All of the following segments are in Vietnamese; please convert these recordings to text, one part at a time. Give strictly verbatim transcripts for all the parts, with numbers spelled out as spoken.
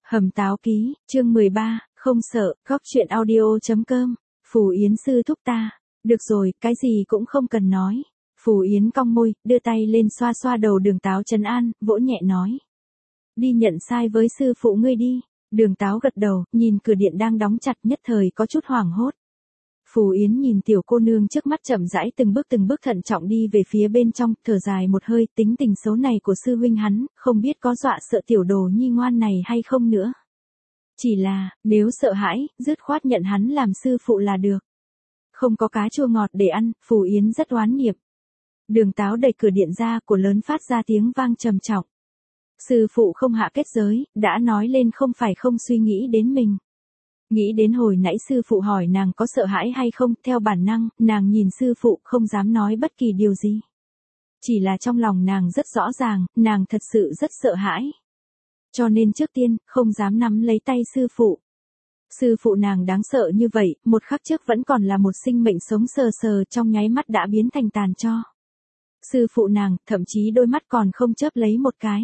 Hầm Táo Ký, chương mười ba, không sợ, góc chuyện audio.com, Phù Yến sư thúc ta. Được rồi, cái gì cũng không cần nói. Phù Yến cong môi, đưa tay lên xoa xoa đầu Đường Táo trấn an, vỗ nhẹ nói. Đi nhận sai với sư phụ ngươi đi. Đường Táo gật đầu, nhìn cửa điện đang đóng chặt, nhất thời có chút hoảng hốt. Phù Yến nhìn tiểu cô nương trước mắt chậm rãi từng bước từng bước thận trọng đi về phía bên trong, thở dài một hơi, tính tình xấu này của sư huynh hắn, không biết có dọa sợ tiểu đồ nhi ngoan này hay không nữa. Chỉ là, nếu sợ hãi, dứt khoát nhận hắn làm sư phụ là được. Không có cá chua ngọt để ăn, Phù Yến rất oán nghiệp. Đường Táo đẩy cửa điện ra, của lớn phát ra tiếng vang trầm trọng. Sư phụ không hạ kết giới, đã nói lên không phải không suy nghĩ đến mình. Nghĩ đến hồi nãy sư phụ hỏi nàng có sợ hãi hay không, theo bản năng, nàng nhìn sư phụ không dám nói bất kỳ điều gì. Chỉ là trong lòng nàng rất rõ ràng, nàng thật sự rất sợ hãi. Cho nên trước tiên, không dám nắm lấy tay sư phụ. Sư phụ nàng đáng sợ như vậy, một khắc trước vẫn còn là một sinh mệnh sống sờ sờ, trong nháy mắt đã biến thành tàn tro. Sư phụ nàng, thậm chí đôi mắt còn không chớp lấy một cái.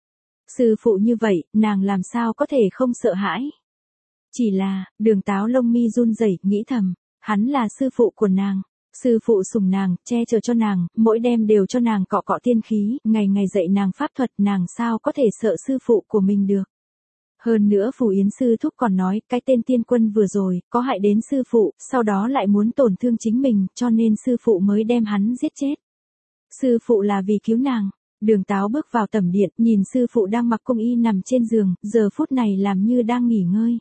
Sư phụ như vậy, nàng làm sao có thể không sợ hãi. Chỉ là, Đường Táo lông mi run rẩy, nghĩ thầm, hắn là sư phụ của nàng. Sư phụ sủng nàng, che chở cho nàng, mỗi đêm đều cho nàng cọ cọ tiên khí, ngày ngày dạy nàng pháp thuật, nàng sao có thể sợ sư phụ của mình được. Hơn nữa Phù Yến sư thúc còn nói, cái tên tiên quân vừa rồi, có hại đến sư phụ, sau đó lại muốn tổn thương chính mình, cho nên sư phụ mới đem hắn giết chết. Sư phụ là vì cứu nàng. Đường Táo bước vào tẩm điện, nhìn sư phụ đang mặc cung y nằm trên giường, giờ phút này làm như đang nghỉ ngơi.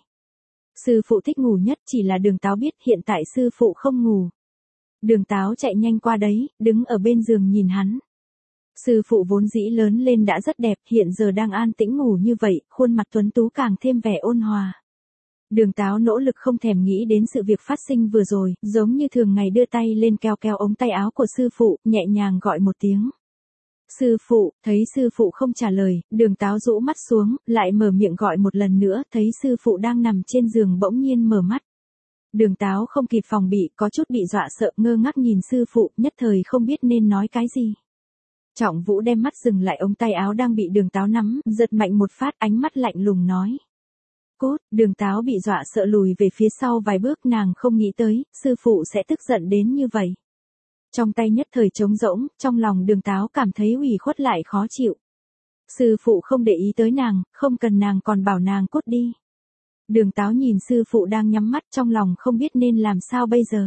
Sư phụ thích ngủ nhất, chỉ là Đường Táo biết hiện tại sư phụ không ngủ. Đường Táo chạy nhanh qua đấy, đứng ở bên giường nhìn hắn. Sư phụ vốn dĩ lớn lên đã rất đẹp, hiện giờ đang an tĩnh ngủ như vậy, khuôn mặt tuấn tú càng thêm vẻ ôn hòa. Đường Táo nỗ lực không thèm nghĩ đến sự việc phát sinh vừa rồi, giống như thường ngày đưa tay lên kéo kéo ống tay áo của sư phụ, nhẹ nhàng gọi một tiếng. Sư phụ, thấy sư phụ không trả lời, Đường Táo rũ mắt xuống, lại mở miệng gọi một lần nữa, thấy sư phụ đang nằm trên giường bỗng nhiên mở mắt. Đường Táo không kịp phòng bị, có chút bị dọa sợ, ngơ ngác nhìn sư phụ, nhất thời không biết nên nói cái gì. Trọng Vũ đem mắt dừng lại ống tay áo đang bị Đường Táo nắm, giật mạnh một phát, ánh mắt lạnh lùng nói. Cốt, Đường Táo bị dọa sợ lùi về phía sau vài bước, nàng không nghĩ tới, sư phụ sẽ tức giận đến như vậy. Trong tay nhất thời trống rỗng, trong lòng Đường Táo cảm thấy ủy khuất lại khó chịu. Sư phụ không để ý tới nàng, không cần nàng còn bảo nàng cút đi. Đường Táo nhìn sư phụ đang nhắm mắt, trong lòng không biết nên làm sao bây giờ.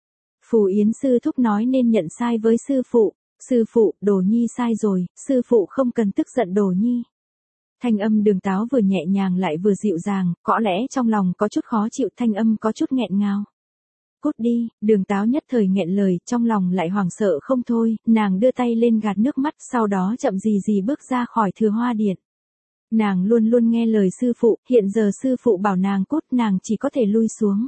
Phù Yến sư thúc nói nên nhận sai với sư phụ. Sư phụ, Đồ Nhi sai rồi, sư phụ không cần tức giận Đồ Nhi. Thanh âm Đường Táo vừa nhẹ nhàng lại vừa dịu dàng, có lẽ trong lòng có chút khó chịu, thanh âm có chút nghẹn ngào. Cút đi, Đường Táo nhất thời nghẹn lời, trong lòng lại hoảng sợ không thôi, nàng đưa tay lên gạt nước mắt, sau đó chậm gì gì bước ra khỏi Thừa Hoa Điện. Nàng luôn luôn nghe lời sư phụ, hiện giờ sư phụ bảo nàng cút, nàng chỉ có thể lui xuống.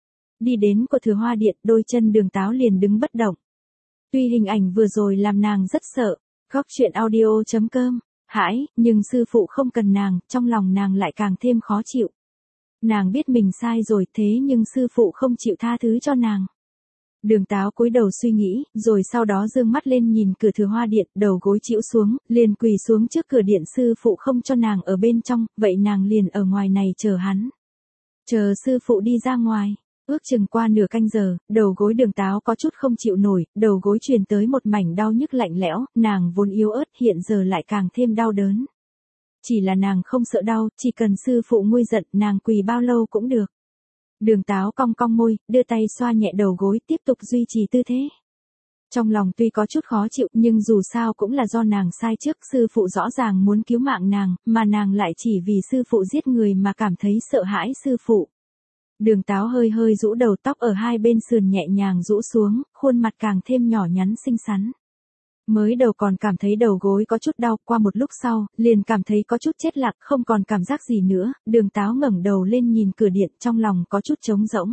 Đi đến của Thừa Hoa Điện, đôi chân Đường Táo liền đứng bất động. Tuy hình ảnh vừa rồi làm nàng rất sợ, góc chuyện audio.com, hãi, nhưng sư phụ không cần nàng, trong lòng nàng lại càng thêm khó chịu. Nàng biết mình sai rồi, thế nhưng sư phụ không chịu tha thứ cho nàng. Đường Táo cúi đầu suy nghĩ, rồi sau đó dương mắt lên nhìn cửa Thừa Hoa Điện, đầu gối chĩu xuống, liền quỳ xuống trước cửa điện, sư phụ không cho nàng ở bên trong, vậy nàng liền ở ngoài này chờ hắn. Chờ sư phụ đi ra ngoài. Ước chừng qua nửa canh giờ, đầu gối Đường Táo có chút không chịu nổi, đầu gối truyền tới một mảnh đau nhức lạnh lẽo, nàng vốn yếu ớt hiện giờ lại càng thêm đau đớn. Chỉ là nàng không sợ đau, chỉ cần sư phụ nguôi giận, nàng quỳ bao lâu cũng được. Đường Táo cong cong môi, đưa tay xoa nhẹ đầu gối, tiếp tục duy trì tư thế. Trong lòng tuy có chút khó chịu, nhưng dù sao cũng là do nàng sai trước, sư phụ rõ ràng muốn cứu mạng nàng, mà nàng lại chỉ vì sư phụ giết người mà cảm thấy sợ hãi sư phụ. Đường Táo hơi hơi rũ đầu, tóc ở hai bên sườn nhẹ nhàng rũ xuống, khuôn mặt càng thêm nhỏ nhắn xinh xắn. Mới đầu còn cảm thấy đầu gối có chút đau, qua một lúc sau, liền cảm thấy có chút chết lặng, không còn cảm giác gì nữa, Đường Táo ngẩng đầu lên nhìn cửa điện, trong lòng có chút trống rỗng.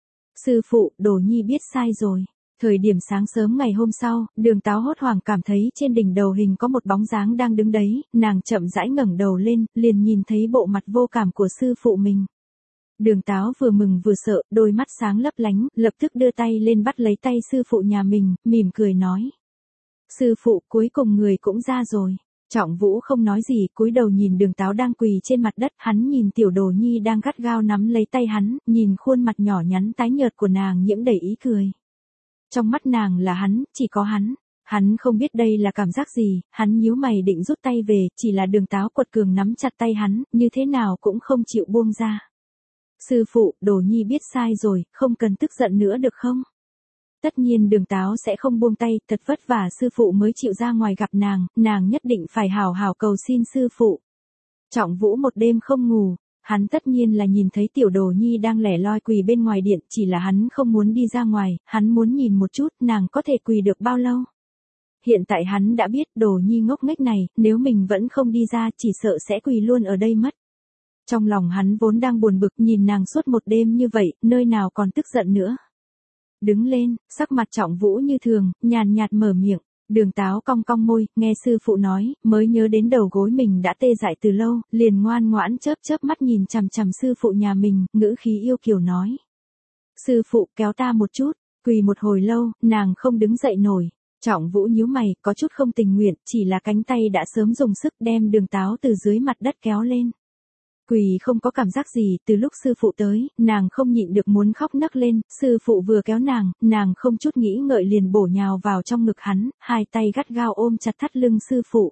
Sư phụ, Đồ Nhi biết sai rồi. Thời điểm sáng sớm ngày hôm sau, Đường Táo hốt hoảng cảm thấy trên đỉnh đầu hình có một bóng dáng đang đứng đấy, nàng chậm rãi ngẩng đầu lên, liền nhìn thấy bộ mặt vô cảm của sư phụ mình. Đường Táo vừa mừng vừa sợ, đôi mắt sáng lấp lánh, lập tức đưa tay lên bắt lấy tay sư phụ nhà mình, mỉm cười nói. Sư phụ, cuối cùng người cũng ra rồi. Trọng Vũ không nói gì, cúi đầu nhìn Đường Táo đang quỳ trên mặt đất, hắn nhìn Tiểu Đồ Nhi đang gắt gao nắm lấy tay hắn, nhìn khuôn mặt nhỏ nhắn tái nhợt của nàng nhiễm đầy ý cười. Trong mắt nàng là hắn, chỉ có hắn. Hắn không biết đây là cảm giác gì, hắn nhíu mày định rút tay về, chỉ là Đường Táo quật cường nắm chặt tay hắn, như thế nào cũng không chịu buông ra. Sư phụ, Đồ Nhi biết sai rồi, không cần tức giận nữa được không? Tất nhiên Đường Táo sẽ không buông tay, thật vất vả sư phụ mới chịu ra ngoài gặp nàng, nàng nhất định phải hào hào cầu xin sư phụ. Trọng Vũ một đêm không ngủ, hắn tất nhiên là nhìn thấy Tiểu Đồ Nhi đang lẻ loi quỳ bên ngoài điện, chỉ là hắn không muốn đi ra ngoài, hắn muốn nhìn một chút nàng có thể quỳ được bao lâu. Hiện tại hắn đã biết Đồ Nhi ngốc nghếch này, nếu mình vẫn không đi ra chỉ sợ sẽ quỳ luôn ở đây mất. Trong lòng hắn vốn đang buồn bực nhìn nàng suốt một đêm như vậy, nơi nào còn tức giận nữa. Đứng lên, sắc mặt Trọng Vũ như thường, nhàn nhạt mở miệng. Đường Táo cong cong môi, nghe sư phụ nói, mới nhớ đến đầu gối mình đã tê dại từ lâu, liền ngoan ngoãn chớp chớp mắt nhìn chằm chằm sư phụ nhà mình, ngữ khí yêu kiều nói. Sư phụ kéo ta một chút, quỳ một hồi lâu, nàng không đứng dậy nổi. Trọng Vũ nhíu mày, có chút không tình nguyện, chỉ là cánh tay đã sớm dùng sức đem Đường Táo từ dưới mặt đất kéo lên. Quỳ không có cảm giác gì, từ lúc sư phụ tới, nàng không nhịn được muốn khóc nấc lên, sư phụ vừa kéo nàng, nàng không chút nghĩ ngợi liền bổ nhào vào trong ngực hắn, hai tay gắt gao ôm chặt thắt lưng sư phụ.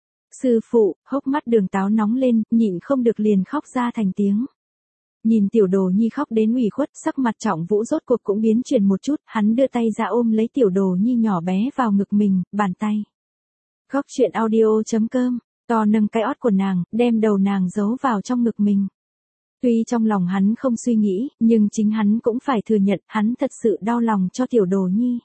Sư phụ, hốc mắt Đường Táo nóng lên, nhịn không được liền khóc ra thành tiếng. Nhìn Tiểu Đồ Nhi khóc đến ủy khuất, sắc mặt Trọng Vũ rốt cuộc cũng biến chuyển một chút, hắn đưa tay ra ôm lấy Tiểu Đồ Nhi nhỏ bé vào ngực mình, bàn tay. Góc truyện audio chấm com To nâng cái ót của nàng, đem đầu nàng giấu vào trong ngực mình. Tuy trong lòng hắn không suy nghĩ, nhưng chính hắn cũng phải thừa nhận, hắn thật sự đau lòng cho Tiểu Đồ Nhi.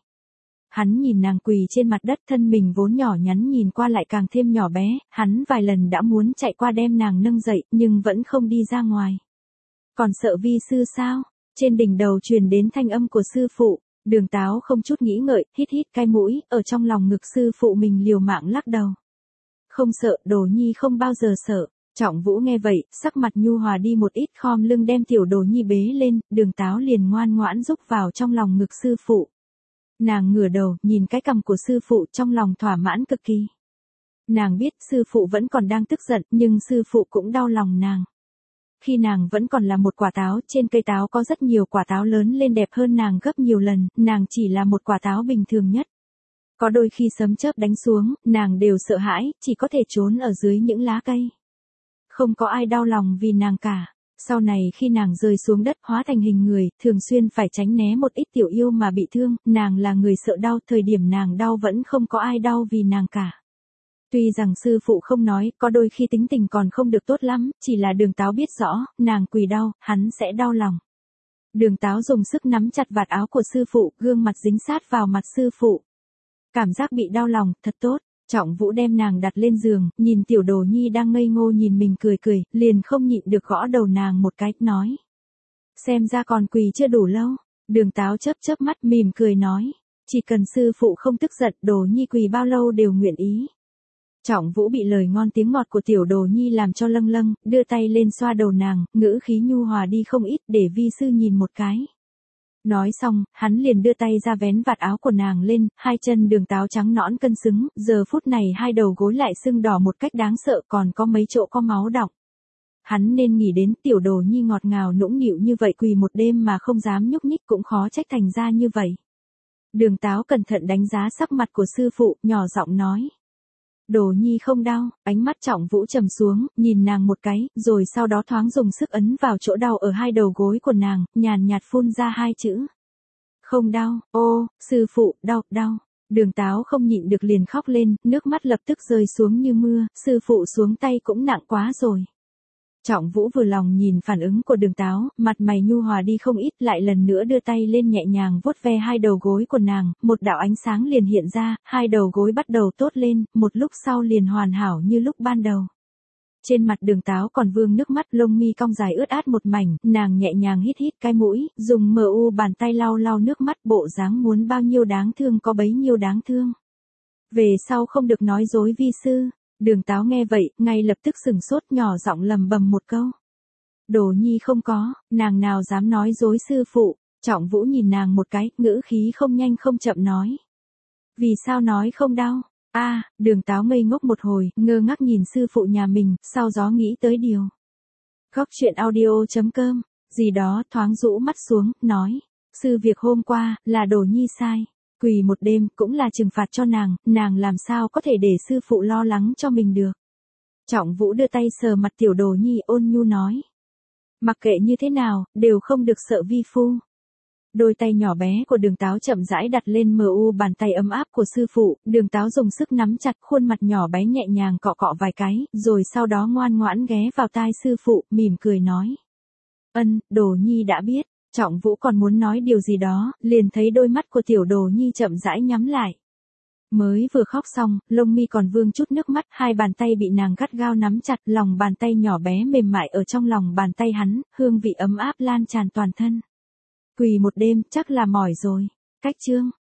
Hắn nhìn nàng quỳ trên mặt đất, thân mình vốn nhỏ nhắn nhìn qua lại càng thêm nhỏ bé, hắn vài lần đã muốn chạy qua đem nàng nâng dậy, nhưng vẫn không đi ra ngoài. Còn sợ vi sư sao? Trên đỉnh đầu truyền đến thanh âm của sư phụ, Đường Táo không chút nghĩ ngợi, hít hít cái mũi, ở trong lòng ngực sư phụ mình liều mạng lắc đầu. Không sợ, Đồ Nhi không bao giờ sợ. Trọng Vũ nghe vậy, sắc mặt nhu hòa đi một ít, khom lưng đem Tiểu Đồ Nhi bế lên, Đường Táo liền ngoan ngoãn rúc vào trong lòng ngực sư phụ. Nàng ngửa đầu, nhìn cái cằm của sư phụ trong lòng thỏa mãn cực kỳ. Nàng biết sư phụ vẫn còn đang tức giận, nhưng sư phụ cũng đau lòng nàng. Khi nàng vẫn còn là một quả táo, trên cây táo có rất nhiều quả táo lớn lên đẹp hơn nàng gấp nhiều lần, nàng chỉ là một quả táo bình thường nhất. Có đôi khi sấm chớp đánh xuống, nàng đều sợ hãi, chỉ có thể trốn ở dưới những lá cây. Không có ai đau lòng vì nàng cả. Sau này khi nàng rơi xuống đất hóa thành hình người, thường xuyên phải tránh né một ít tiểu yêu mà bị thương, nàng là người sợ đau, thời điểm nàng đau vẫn không có ai đau vì nàng cả. Tuy rằng sư phụ không nói, có đôi khi tính tình còn không được tốt lắm, chỉ là Đường Táo biết rõ, nàng quỳ đau, hắn sẽ đau lòng. Đường Táo dùng sức nắm chặt vạt áo của sư phụ, gương mặt dính sát vào mặt sư phụ. Cảm giác bị đau lòng, thật tốt. Trọng Vũ đem nàng đặt lên giường, nhìn Tiểu Đồ Nhi đang ngây ngô nhìn mình cười cười, liền không nhịn được gõ đầu nàng một cái, nói. Xem ra còn quỳ chưa đủ lâu. Đường Táo chớp chớp mắt mỉm cười nói. Chỉ cần sư phụ không tức giận, Đồ Nhi quỳ bao lâu đều nguyện ý. Trọng Vũ bị lời ngon tiếng ngọt của Tiểu Đồ Nhi làm cho lâng lâng, đưa tay lên xoa đầu nàng, ngữ khí nhu hòa đi không ít để vi sư nhìn một cái. Nói xong, hắn liền đưa tay ra vén vạt áo của nàng lên, hai chân Đường Táo trắng nõn cân xứng, giờ phút này hai đầu gối lại sưng đỏ một cách đáng sợ, còn có mấy chỗ có máu đọng. Hắn nên nghĩ đến Tiểu Đồ Nhi ngọt ngào nũng nịu như vậy quỳ một đêm mà không dám nhúc nhích cũng khó trách thành ra như vậy. Đường Táo cẩn thận đánh giá sắc mặt của sư phụ, nhỏ giọng nói. Đồ Nhi không đau, ánh mắt Trọng Vũ trầm xuống, nhìn nàng một cái, rồi sau đó thoáng dùng sức ấn vào chỗ đau ở hai đầu gối của nàng, nhàn nhạt phun ra hai chữ. Không đau, ô, sư phụ, đau, đau. Đường Táo không nhịn được liền khóc lên, nước mắt lập tức rơi xuống như mưa, sư phụ xuống tay cũng nặng quá rồi. Trọng Vũ vừa lòng nhìn phản ứng của Đường Táo, mặt mày nhu hòa đi không ít, lại lần nữa đưa tay lên nhẹ nhàng vuốt ve hai đầu gối của nàng, một đạo ánh sáng liền hiện ra, hai đầu gối bắt đầu tốt lên, một lúc sau liền hoàn hảo như lúc ban đầu. Trên mặt Đường Táo còn vương nước mắt, lông mi cong dài ướt át một mảnh, nàng nhẹ nhàng hít hít cái mũi, dùng mờ u bàn tay lau lau nước mắt, bộ dáng muốn bao nhiêu đáng thương có bấy nhiêu đáng thương. Về sau không được nói dối vi sư. Đường Táo nghe vậy, ngay lập tức sừng sốt, nhỏ giọng lầm bầm một câu. Đồ Nhi không có, nàng nào dám nói dối sư phụ. Trọng Vũ nhìn nàng một cái, ngữ khí không nhanh không chậm nói. Vì sao nói không đau? A, Đường Táo ngây ngốc một hồi, ngơ ngác nhìn sư phụ nhà mình, sau đó nghĩ tới điều. Góc chuyện audio.com, gì đó thoáng rũ mắt xuống, nói. Sư việc hôm qua, là Đồ Nhi sai. Quỳ một đêm, cũng là trừng phạt cho nàng, nàng làm sao có thể để sư phụ lo lắng cho mình được. Trọng Vũ đưa tay sờ mặt tiểu Đồ Nhi ôn nhu nói. Mặc kệ như thế nào, đều không được sợ vi phu. Đôi tay nhỏ bé của Đường Táo chậm rãi đặt lên mờ u bàn tay ấm áp của sư phụ, Đường Táo dùng sức nắm chặt khuôn mặt nhỏ bé nhẹ nhàng cọ cọ vài cái, rồi sau đó ngoan ngoãn ghé vào tai sư phụ, mỉm cười nói. Ân, Đồ Nhi đã biết. Trọng Vũ còn muốn nói điều gì đó, liền thấy đôi mắt của tiểu Đồ Nhi chậm rãi nhắm lại. Mới vừa khóc xong, lông mi còn vương chút nước mắt, hai bàn tay bị nàng gắt gao nắm chặt, lòng bàn tay nhỏ bé mềm mại ở trong lòng bàn tay hắn, hương vị ấm áp lan tràn toàn thân. Quỳ một đêm, chắc là mỏi rồi. Cách chương